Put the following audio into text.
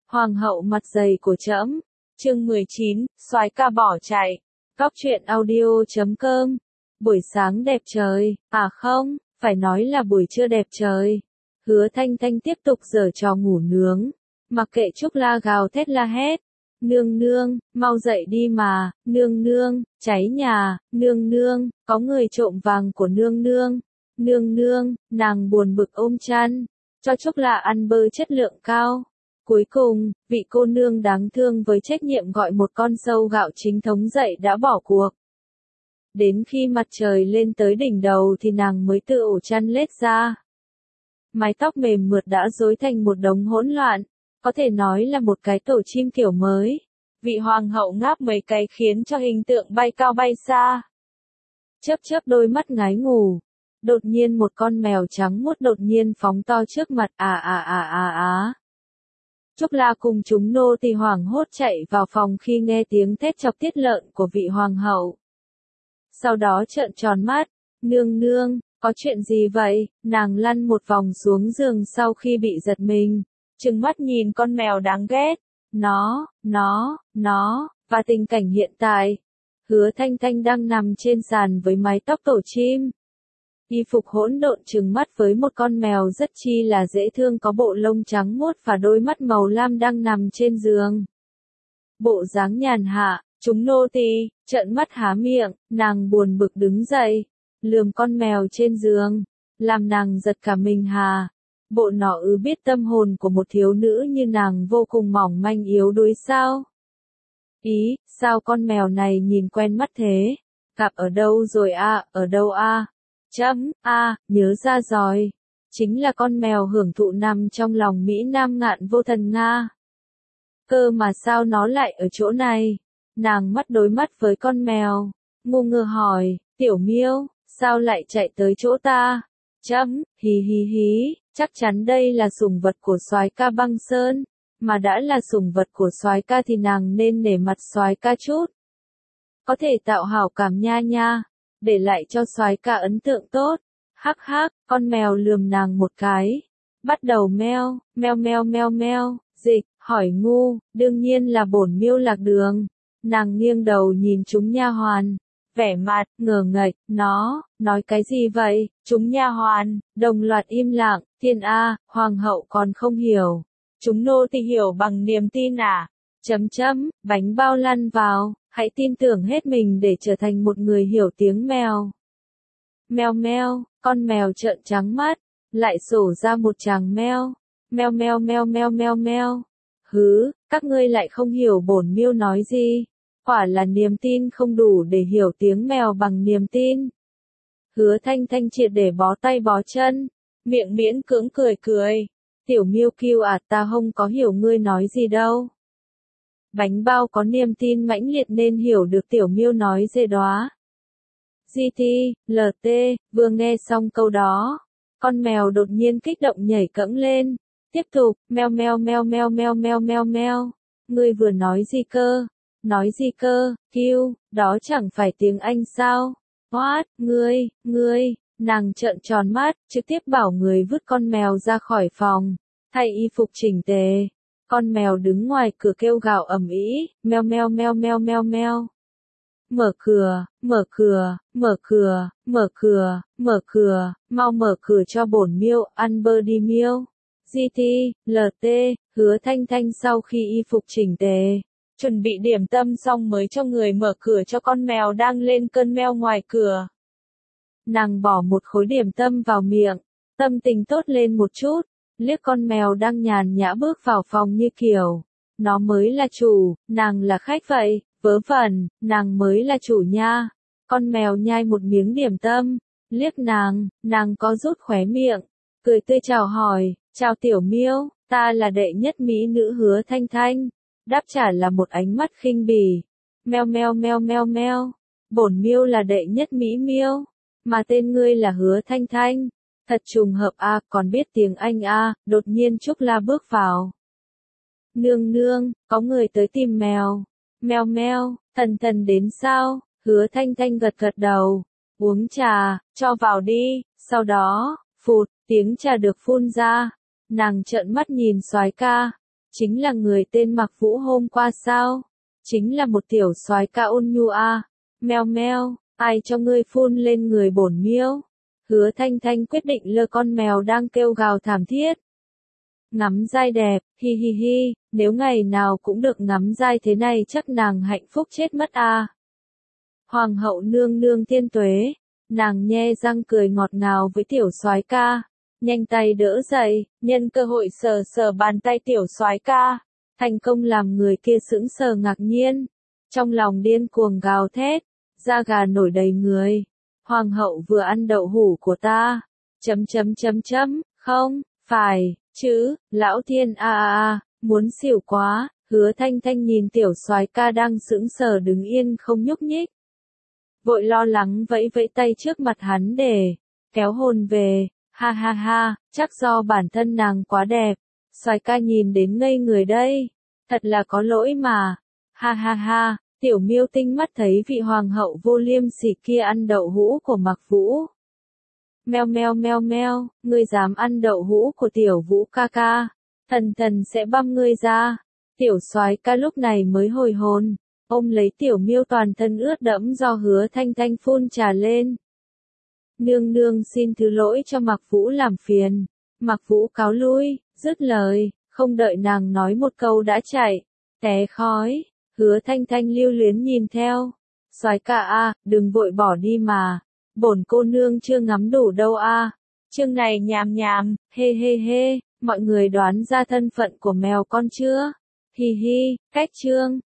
Hoàng hậu mặt dày của trẫm. Chương 19, soái ca bỏ chạy. Góc truyện audio.com. Buổi sáng đẹp trời, à không, phải nói là buổi trưa đẹp trời. Hứa Thanh Thanh tiếp tục giở trò ngủ nướng, mặc kệ Trúc La gào thét la hét. Nương nương, mau dậy đi mà, nương nương, cháy nhà, nương nương, có người trộm vàng của nương nương. Nương nương, nàng buồn bực ôm chăn, cho Trúc La ăn bơ chất lượng cao. Cuối cùng, vị cô nương đáng thương với trách nhiệm gọi một con sâu gạo chính thống dậy đã bỏ cuộc. Đến khi mặt trời lên tới đỉnh đầu thì nàng mới tự ổ chăn lết ra. Mái tóc mềm mượt đã rối thành một đống hỗn loạn, có thể nói là một cái tổ chim kiểu mới. Vị hoàng hậu ngáp mấy cái khiến cho hình tượng bay cao bay xa. Chớp chớp đôi mắt ngái ngủ. Đột nhiên một con mèo trắng muốt đột nhiên phóng to trước mặt Trúc La cùng chúng nô tỳ hoảng hốt chạy vào phòng khi nghe tiếng thét chọc tiết lợn của vị hoàng hậu. Sau đó trợn tròn mắt, nương nương, có chuyện gì vậy? Nàng lăn một vòng xuống giường sau khi bị giật mình, trừng mắt nhìn con mèo đáng ghét. Nó, và tình cảnh hiện tại. Hứa Thanh Thanh đang nằm trên sàn với mái tóc tổ chim. Y phục hỗn độn trừng mắt với một con mèo rất chi là dễ thương có bộ lông trắng muốt và đôi mắt màu lam đang nằm trên giường. Bộ dáng nhàn hạ, chúng nô tỳ trợn mắt há miệng, nàng buồn bực đứng dậy, lườm con mèo trên giường, làm nàng giật cả mình hà. Bộ nó biết tâm hồn của một thiếu nữ như nàng vô cùng mỏng manh yếu đuối sao? Ý, sao con mèo này nhìn quen mắt thế? Gặp ở đâu rồi ở đâu nhớ ra rồi. Chính là con mèo hưởng thụ nằm trong lòng Mỹ Nam Ngạn Vô Thần Nga. Cơ mà sao nó lại ở chỗ này? Nàng mắt đối mắt với con mèo, ngu ngơ hỏi, tiểu miêu, sao lại chạy tới chỗ ta? Hí, chắc chắn đây là sủng vật của soái ca Băng Sơn, mà đã là sủng vật của soái ca thì nàng nên nể mặt soái ca chút. Có thể tạo hảo cảm nha, để lại cho soái ca ấn tượng tốt. Hắc, con mèo lườm nàng một cái, bắt đầu meo, dịch, hỏi ngu, đương nhiên là bổn miêu lạc đường. Nàng nghiêng đầu nhìn chúng nha hoàn, vẻ mặt ngờ ngạch, nó nói cái gì vậy? Chúng nha hoàn đồng loạt im lặng. Thiên hoàng hậu còn không hiểu. Chúng nô tỳ hiểu bằng niềm tin bánh bao lăn vào, hãy tin tưởng hết mình để trở thành một người hiểu tiếng mèo. Meo, con mèo trợn trắng mắt, lại sổ ra một tràng meo. Meo. Hứ, các ngươi lại không hiểu bổn miêu nói gì. Quả là niềm tin không đủ để hiểu tiếng mèo bằng niềm tin. Hứa Thanh Thanh triệt để bó tay bó chân, miệng miễn cưỡng cười. Tiểu miêu kêu ta không có hiểu ngươi nói gì đâu. Bánh bao có niềm tin mãnh liệt nên hiểu được tiểu miêu nói dê đóa. LT, vừa nghe xong câu đó, con mèo đột nhiên kích động nhảy cẫng lên, tiếp tục, meo. Ngươi vừa nói gì cơ? Nói gì cơ, kêu, đó chẳng phải tiếng Anh sao? What, ngươi, nàng trợn tròn mắt, trực tiếp bảo người vứt con mèo ra khỏi phòng, thay y phục chỉnh tề. Con mèo đứng ngoài cửa kêu gào ầm ĩ, meo. Mở cửa, mau mở cửa cho bổn miêu, ăn bơ đi miêu. LT, Hứa Thanh Thanh sau khi y phục chỉnh tề, chuẩn bị điểm tâm xong mới cho người mở cửa cho con mèo đang lên cơn meo ngoài cửa. Nàng bỏ một khối điểm tâm vào miệng, tâm tình tốt lên một chút, liếc con mèo đang nhàn nhã bước vào phòng như kiểu, nó mới là chủ, nàng là khách vậy, vớ vẩn, nàng mới là chủ nha. Con mèo nhai một miếng điểm tâm, liếc nàng có rút khóe miệng, cười tươi chào hỏi, chào tiểu miêu, ta là đệ nhất mỹ nữ Hứa Thanh Thanh. Đáp trả là một ánh mắt khinh bỉ. Meo. Bổn miêu là đệ nhất mỹ miêu, mà tên ngươi là Hứa Thanh Thanh. Thật trùng hợp còn biết tiếng Anh đột nhiên Trúc La bước vào. Nương, có người tới tìm mèo. Meo, thần đến sao? Hứa Thanh Thanh gật đầu. Uống trà, cho vào đi. Sau đó, phụt, tiếng trà được phun ra. Nàng trợn mắt nhìn soái ca. Chính là người tên Mặc Vũ hôm qua sao? Chính là một tiểu soái ca ôn nhu a. Meo meo, ai cho ngươi phun lên người bổn miêu? Hứa Thanh Thanh quyết định lơ con mèo đang kêu gào thảm thiết. Ngắm giai đẹp, hi hi hi, nếu ngày nào cũng được ngắm giai thế này chắc nàng hạnh phúc chết mất a. Hoàng hậu nương nương thiên tuế, nàng nhe răng cười ngọt ngào với tiểu soái ca, nhanh tay đỡ dậy, nhân cơ hội sờ sờ bàn tay tiểu soái ca, thành công làm người kia sững sờ ngạc nhiên, trong lòng điên cuồng gào thét, da gà nổi đầy người. Hoàng hậu vừa ăn đậu hũ của ta. Không, phải, chứ, lão thiên muốn xỉu quá, Hứa Thanh Thanh nhìn tiểu soái ca đang sững sờ đứng yên không nhúc nhích. Vội lo lắng vẫy vẫy tay trước mặt hắn để kéo hồn về, ha ha ha, chắc do bản thân nàng quá đẹp, soái ca nhìn đến ngây người đây, thật là có lỗi mà, ha ha ha. Tiểu miêu tinh mắt thấy vị hoàng hậu vô liêm sỉ kia ăn đậu hũ của Mặc Vũ. Meo meo meo meo, ngươi dám ăn đậu hũ của tiểu Vũ ca ca, thần thần sẽ băm ngươi ra. Tiểu soái ca lúc này mới hồi hồn, ôm lấy tiểu miêu toàn thân ướt đẫm do Hứa Thanh Thanh phun trà lên. Nương nương xin thứ lỗi cho Mặc Vũ làm phiền. Mặc Vũ cáo lui, dứt lời, không đợi nàng nói một câu đã chạy, té khói. Hứa Thanh Thanh lưu luyến nhìn theo. Soái ca đừng vội bỏ đi mà. Bổn cô nương chưa ngắm đủ đâu Chương này nhàm nhàm, hê hê hê, mọi người đoán ra thân phận của mèo con chưa? Hi hi, cách chương.